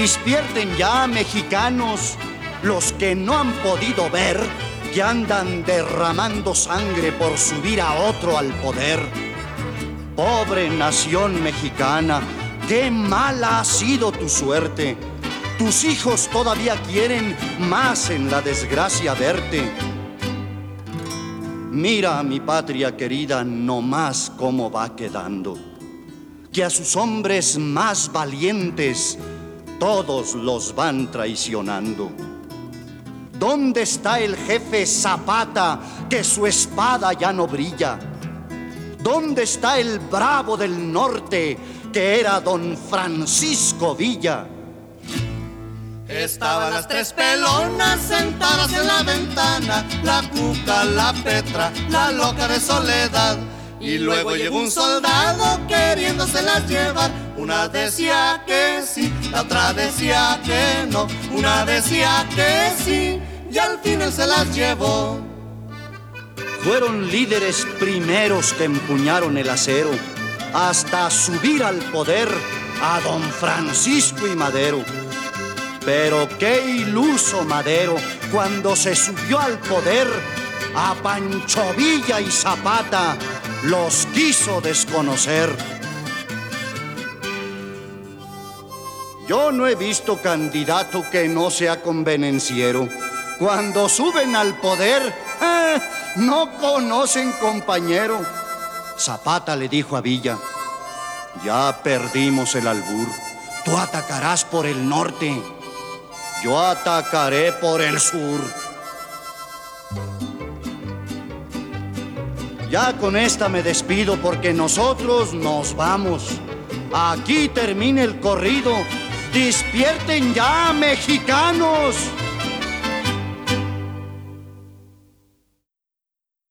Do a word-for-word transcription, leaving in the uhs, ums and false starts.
Despierten ya, mexicanos, los que no han podido ver que andan derramando sangre por subir a otro al poder. Pobre nación mexicana, qué mala ha sido tu suerte. Tus hijos todavía quieren más en la desgracia verte. Mira a mi patria querida nomás cómo va quedando, que a sus hombres más valientes todos los van traicionando. ¿Dónde está el jefe Zapata, que su espada ya no brilla? ¿Dónde está el bravo del norte, que era don Francisco Villa? Estaban las tres pelonas sentadas en la ventana, la Cuca, la Petra, la loca de Soledad. Y luego llegó un soldado queriéndoselas llevar. Una decía que sí, la otra decía que no. Una decía que sí, y al fin él se las llevó. Fueron líderes primeros que empuñaron el acero hasta subir al poder a don Francisco y Madero. Pero qué iluso Madero, cuando se subió al poder, a Pancho Villa y Zapata los quiso desconocer. Yo no he visto candidato que no sea convenenciero. Cuando suben al poder, eh, no conocen compañero. Zapata le dijo a Villa: ya perdimos el albur. Tú atacarás por el norte, yo atacaré por el sur. Ya con esta me despido porque nosotros nos vamos. Aquí termina el corrido. Despierten ya, mexicanos.